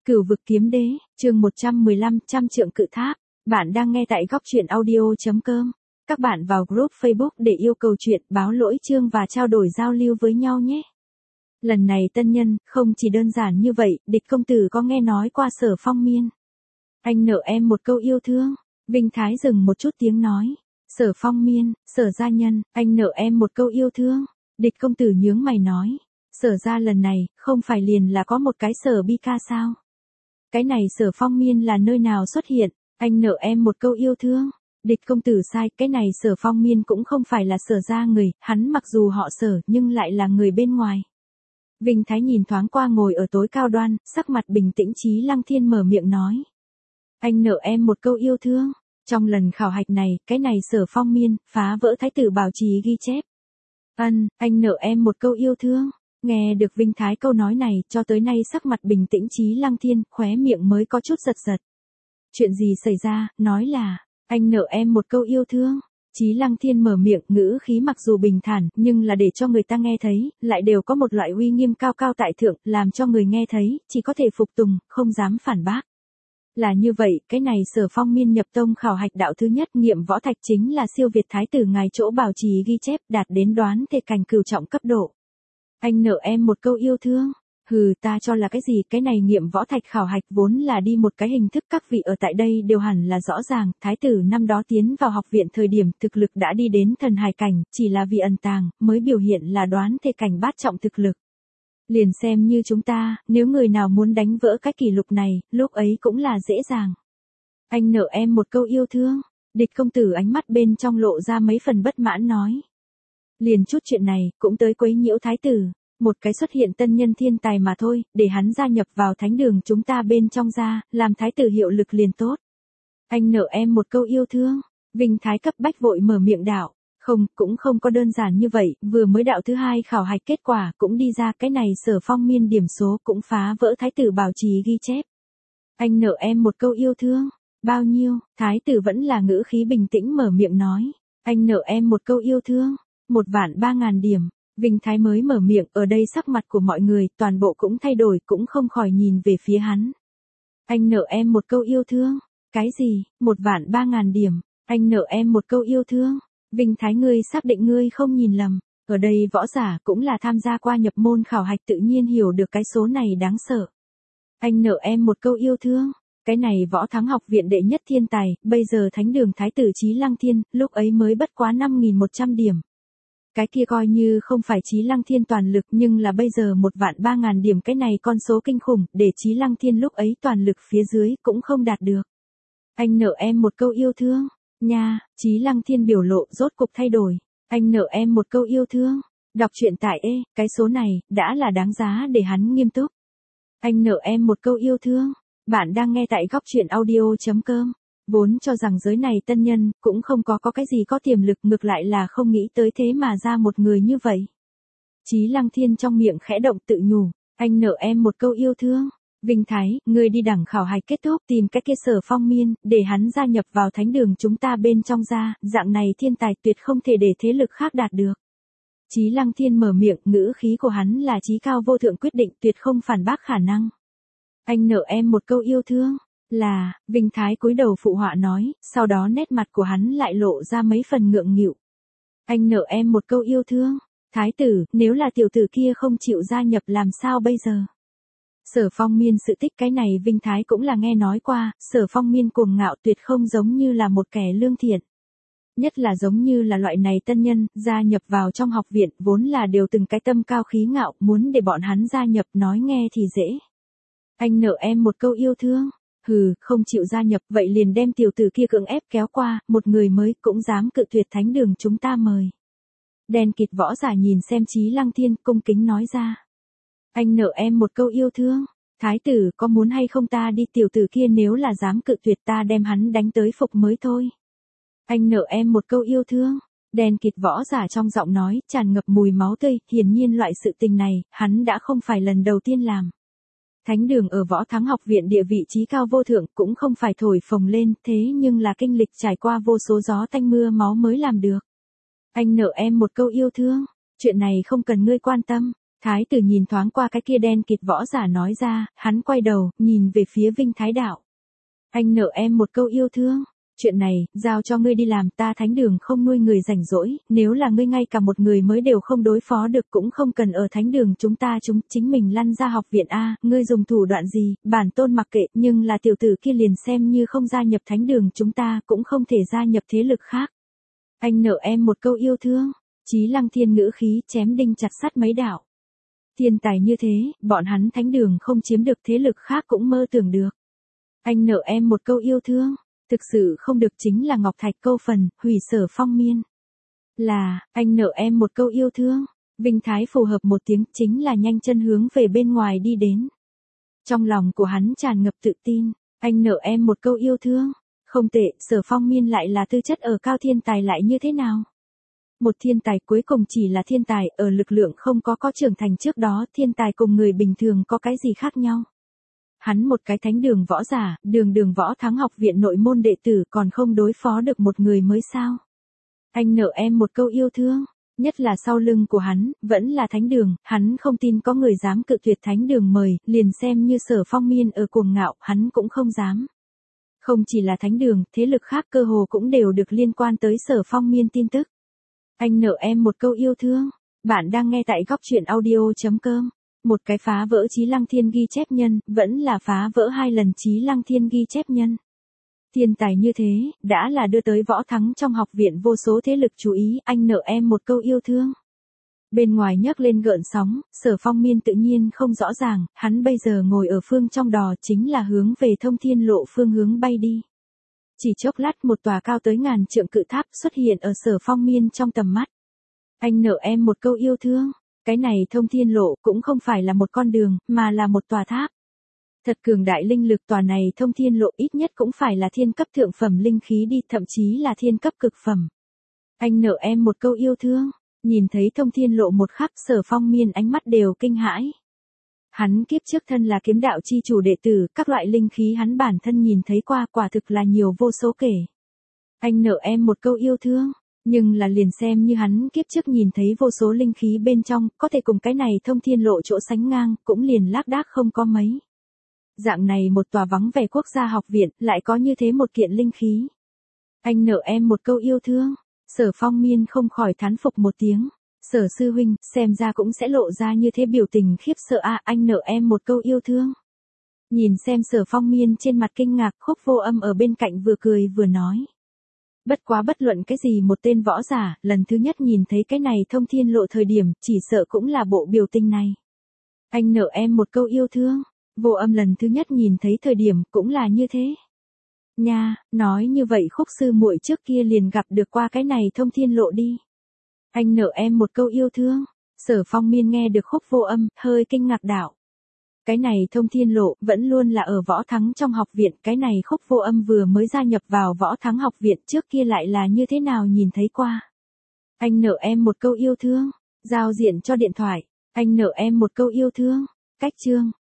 Cửu vực kiếm đế, chương 115, trăm trượng cự tháp. Bạn đang nghe tại góc truyện audio.com. Các bạn vào group Facebook để yêu cầu chuyện, báo lỗi chương và trao đổi giao lưu với nhau nhé. Lần này tân nhân, không chỉ đơn giản như vậy, địch công tử có nghe nói qua Sở Phong Miên. Anh nợ em một câu yêu thương. Vinh Thái dừng một chút tiếng nói. Sở Phong Miên, Sở gia nhân, anh nợ em một câu yêu thương. Địch công tử nhướng mày nói. Sở gia lần này, không phải liền là có một cái Sở Bi Ca sao? Cái này Sở Phong Miên là nơi nào xuất hiện, anh nợ em một câu yêu thương. Địch công tử sai, cái này Sở Phong Miên cũng không phải là Sở gia người, hắn mặc dù họ Sở nhưng lại là người bên ngoài. Vinh Thái nhìn thoáng qua ngồi ở tối cao đoan, sắc mặt bình tĩnh Chí Lăng Thiên mở miệng nói. Anh nợ em một câu yêu thương. Trong lần khảo hạch này, cái này Sở Phong Miên, phá vỡ thái tử bảo trì ghi chép. Anh nợ em một câu yêu thương. Nghe được Vinh Thái câu nói này, cho tới nay sắc mặt bình tĩnh Chí Lăng Thiên, khóe miệng mới có chút giật giật. Chuyện gì xảy ra, nói là, anh nợ em một câu yêu thương. Chí Lăng Thiên mở miệng, ngữ khí mặc dù bình thản, nhưng là để cho người ta nghe thấy, lại đều có một loại uy nghiêm cao cao tại thượng, làm cho người nghe thấy, chỉ có thể phục tùng, không dám phản bác. Là như vậy, cái này Sở Phong Miên nhập tông khảo hạch đạo thứ nhất nghiệm võ thạch chính là siêu việt thái tử ngài chỗ bảo trì ghi chép, đạt đến đoán thể cảnh cửu trọng cấp độ. Anh nợ em một câu yêu thương. Hừ, ta cho là cái gì, cái này nghiệm võ thạch khảo hạch vốn là đi một cái hình thức, các vị ở tại đây đều hẳn là rõ ràng, thái tử năm đó tiến vào học viện thời điểm thực lực đã đi đến thần hài cảnh, chỉ là vì ẩn tàng, mới biểu hiện là đoán thể cảnh bát trọng thực lực. Liền xem như chúng ta, nếu người nào muốn đánh vỡ cái kỷ lục này, lúc ấy cũng là dễ dàng. Anh nợ em một câu yêu thương. Địch công tử ánh mắt bên trong lộ ra mấy phần bất mãn nói. Liền chút chuyện này, cũng tới quấy nhiễu thái tử. Một cái xuất hiện tân nhân thiên tài mà thôi, để hắn gia nhập vào thánh đường chúng ta bên trong ra, làm thái tử hiệu lực liền tốt. Anh nợ em một câu yêu thương. Vinh Thái cấp bách vội mở miệng đạo. Không, cũng không có đơn giản như vậy, vừa mới đạo thứ hai khảo hạch kết quả cũng đi ra, cái này Sở Phong Miên điểm số cũng phá vỡ thái tử bảo trì ghi chép. Anh nợ em một câu yêu thương. Bao nhiêu? Thái tử vẫn là ngữ khí bình tĩnh mở miệng nói. Anh nợ em một câu yêu thương. 1.300.000 điểm. Vinh Thái mới mở miệng, ở đây sắc mặt của mọi người, toàn bộ cũng thay đổi, cũng không khỏi nhìn về phía hắn. Anh nợ em một câu yêu thương. Cái gì? 1.300.000 điểm. Anh nợ em một câu yêu thương. Vinh Thái ngươi xác định ngươi không nhìn lầm. Ở đây võ giả cũng là tham gia qua nhập môn khảo hạch tự nhiên hiểu được cái số này đáng sợ. Anh nợ em một câu yêu thương. Cái này võ thắng học viện đệ nhất thiên tài, bây giờ thánh đường thái tử Chí Lăng Thiên, lúc ấy mới bất quá 5.100 điểm. Cái kia coi như không phải Chí Lăng Thiên toàn lực nhưng là bây giờ 1.300.000 điểm, cái này con số kinh khủng, để Chí Lăng Thiên lúc ấy toàn lực phía dưới cũng không đạt được. Anh nợ em một câu yêu thương. Nha, Chí Lăng Thiên biểu lộ rốt cục thay đổi. Anh nợ em một câu yêu thương. Đọc truyện tại cái số này, đã là đáng giá để hắn nghiêm túc. Anh nợ em một câu yêu thương. Bạn đang nghe tại góc truyện audio.com. Vốn cho rằng giới này tân nhân, cũng không có cái gì có tiềm lực, ngược lại là không nghĩ tới thế mà ra một người như vậy. Chí Lăng Thiên trong miệng khẽ động tự nhủ. Anh nợ em một câu yêu thương. Vinh Thái, ngươi đi đẳng khảo hạch kết thúc tìm cái kia Sở Phong Miên, để hắn gia nhập vào thánh đường chúng ta bên trong ra, dạng này thiên tài tuyệt không thể để thế lực khác đạt được. Chí Lăng Thiên mở miệng, ngữ khí của hắn là chí cao vô thượng quyết định, tuyệt không phản bác khả năng. Anh nợ em một câu yêu thương. Là, Vinh Thái cúi đầu phụ họa nói, sau đó nét mặt của hắn lại lộ ra mấy phần ngượng nghịu. Anh nợ em một câu yêu thương. Thái tử, nếu là tiểu tử kia không chịu gia nhập làm sao bây giờ? Sở Phong Miên sự tích cái này Vinh Thái cũng là nghe nói qua, Sở Phong Miên cuồng ngạo tuyệt không giống như là một kẻ lương thiện. Nhất là giống như là loại này tân nhân, gia nhập vào trong học viện, vốn là đều từng cái tâm cao khí ngạo, muốn để bọn hắn gia nhập nói nghe thì dễ. Anh nợ em một câu yêu thương. Hừ, không chịu gia nhập, vậy liền đem tiểu tử kia cưỡng ép kéo qua, một người mới cũng dám cự tuyệt thánh đường chúng ta mời. Đen kịt võ giả nhìn xem Chí Lăng Thiên, cung kính nói ra. Anh nợ em một câu yêu thương. Thái tử, có muốn hay không ta đi, tiểu tử kia nếu là dám cự tuyệt ta đem hắn đánh tới phục mới thôi. Anh nợ em một câu yêu thương. Đen kịt võ giả trong giọng nói, tràn ngập mùi máu tươi, hiển nhiên loại sự tình này, hắn đã không phải lần đầu tiên làm. Thánh đường ở võ thắng học viện địa vị trí cao vô thượng cũng không phải thổi phồng lên, thế nhưng là kinh lịch trải qua vô số gió tanh mưa máu mới làm được. Anh nợ em một câu yêu thương. Chuyện này không cần ngươi quan tâm. Thái tử nhìn thoáng qua cái kia đen kịt võ giả nói ra, hắn quay đầu, nhìn về phía Vinh Thái Đạo. Anh nợ em một câu yêu thương. Chuyện này, giao cho ngươi đi làm, ta thánh đường không nuôi người rảnh rỗi, nếu là ngươi ngay cả một người mới đều không đối phó được cũng không cần ở thánh đường chúng chính mình lăn ra học viện A, ngươi dùng thủ đoạn gì, bản tôn mặc kệ, nhưng là tiểu tử kia liền xem như không gia nhập thánh đường chúng ta cũng không thể gia nhập thế lực khác. Anh nợ em một câu yêu thương, Chí Lăng Thiên ngữ khí chém đinh chặt sắt mấy đạo. Thiên tài như thế, bọn hắn thánh đường không chiếm được thế lực khác cũng mơ tưởng được. Anh nợ em một câu yêu thương. Thực sự không được chính là Ngọc Thạch câu phần, hủy Sở Phong Miên. Là, anh nợ em một câu yêu thương. Vinh Thái phù hợp một tiếng chính là nhanh chân hướng về bên ngoài đi đến. Trong lòng của hắn tràn ngập tự tin, anh nợ em một câu yêu thương. Không tệ, Sở Phong Miên lại là tư chất ở cao thiên tài lại như thế nào? Một thiên tài cuối cùng chỉ là thiên tài, ở lực lượng không có trưởng thành trước đó, thiên tài cùng người bình thường có cái gì khác nhau? Hắn một cái thánh đường võ giả, đường võ thắng học viện nội môn đệ tử còn không đối phó được một người mới sao. Anh nợ em một câu yêu thương, nhất là sau lưng của hắn, vẫn là thánh đường, hắn không tin có người dám cự tuyệt thánh đường mời, liền xem như Sở Phong Miên ở cuồng ngạo, hắn cũng không dám. Không chỉ là thánh đường, thế lực khác cơ hồ cũng đều được liên quan tới Sở Phong Miên tin tức. Anh nợ em một câu yêu thương, bạn đang nghe tại góc truyện audio.com. Một cái phá vỡ Chí Lăng Thiên ghi chép nhân, vẫn là phá vỡ 2 lần Chí Lăng Thiên ghi chép nhân. Thiên tài như thế, đã là đưa tới võ thắng trong học viện vô số thế lực chú ý, anh nợ em một câu yêu thương. Bên ngoài nhấc lên gợn sóng, Sở Phong Miên tự nhiên không rõ ràng, hắn bây giờ ngồi ở phương trong đò chính là hướng về Thông Thiên Lộ phương hướng bay đi. Chỉ chốc lát một tòa cao tới ngàn trượng cự tháp xuất hiện ở Sở Phong Miên trong tầm mắt. Anh nợ em một câu yêu thương. Cái này Thông Thiên Lộ cũng không phải là một con đường, mà là một tòa tháp. Thật cường đại linh lực, tòa này Thông Thiên Lộ ít nhất cũng phải là thiên cấp thượng phẩm linh khí đi, thậm chí là thiên cấp cực phẩm. Anh nợ em một câu yêu thương. Nhìn thấy Thông Thiên Lộ một khắc, Sở Phong Miên ánh mắt đều kinh hãi. Hắn kiếp trước thân là kiếm đạo chi chủ đệ tử, các loại linh khí hắn bản thân nhìn thấy qua quả thực là nhiều vô số kể. Anh nợ em một câu yêu thương. Nhưng là liền xem như hắn kiếp trước nhìn thấy vô số linh khí bên trong, có thể cùng cái này Thông Thiên Lộ chỗ sánh ngang, cũng liền lác đác không có mấy. Dạng này một tòa vắng vẻ quốc gia học viện, lại có như thế một kiện linh khí. Anh nợ em một câu yêu thương. Sở Phong Miên không khỏi thán phục một tiếng. Sở sư huynh, xem ra cũng sẽ lộ ra như thế biểu tình khiếp sợ a, anh nợ em một câu yêu thương. Nhìn xem Sở Phong Miên trên mặt kinh ngạc, Khúc Vô Âm ở bên cạnh vừa cười vừa nói. Bất quá bất luận cái gì một tên võ giả, lần thứ nhất nhìn thấy cái này Thông Thiên Lộ thời điểm, chỉ sợ cũng là bộ biểu tình này. Anh nợ em một câu yêu thương. Vô Âm lần thứ nhất nhìn thấy thời điểm, cũng là như thế. Nha, nói như vậy Khúc sư muội trước kia liền gặp được qua cái này Thông Thiên Lộ đi. Anh nợ em một câu yêu thương. Sở Phong Miên nghe được Khúc Vô Âm, hơi kinh ngạc đạo. Cái này Thông Thiên Lộ vẫn luôn là ở võ thắng trong học viện, cái này Khúc Vô Âm vừa mới gia nhập vào võ thắng học viện, trước kia lại là như thế nào nhìn thấy qua. Anh nợ em một câu yêu thương. Giao diện cho điện thoại. Anh nợ em một câu yêu thương. Cách chương.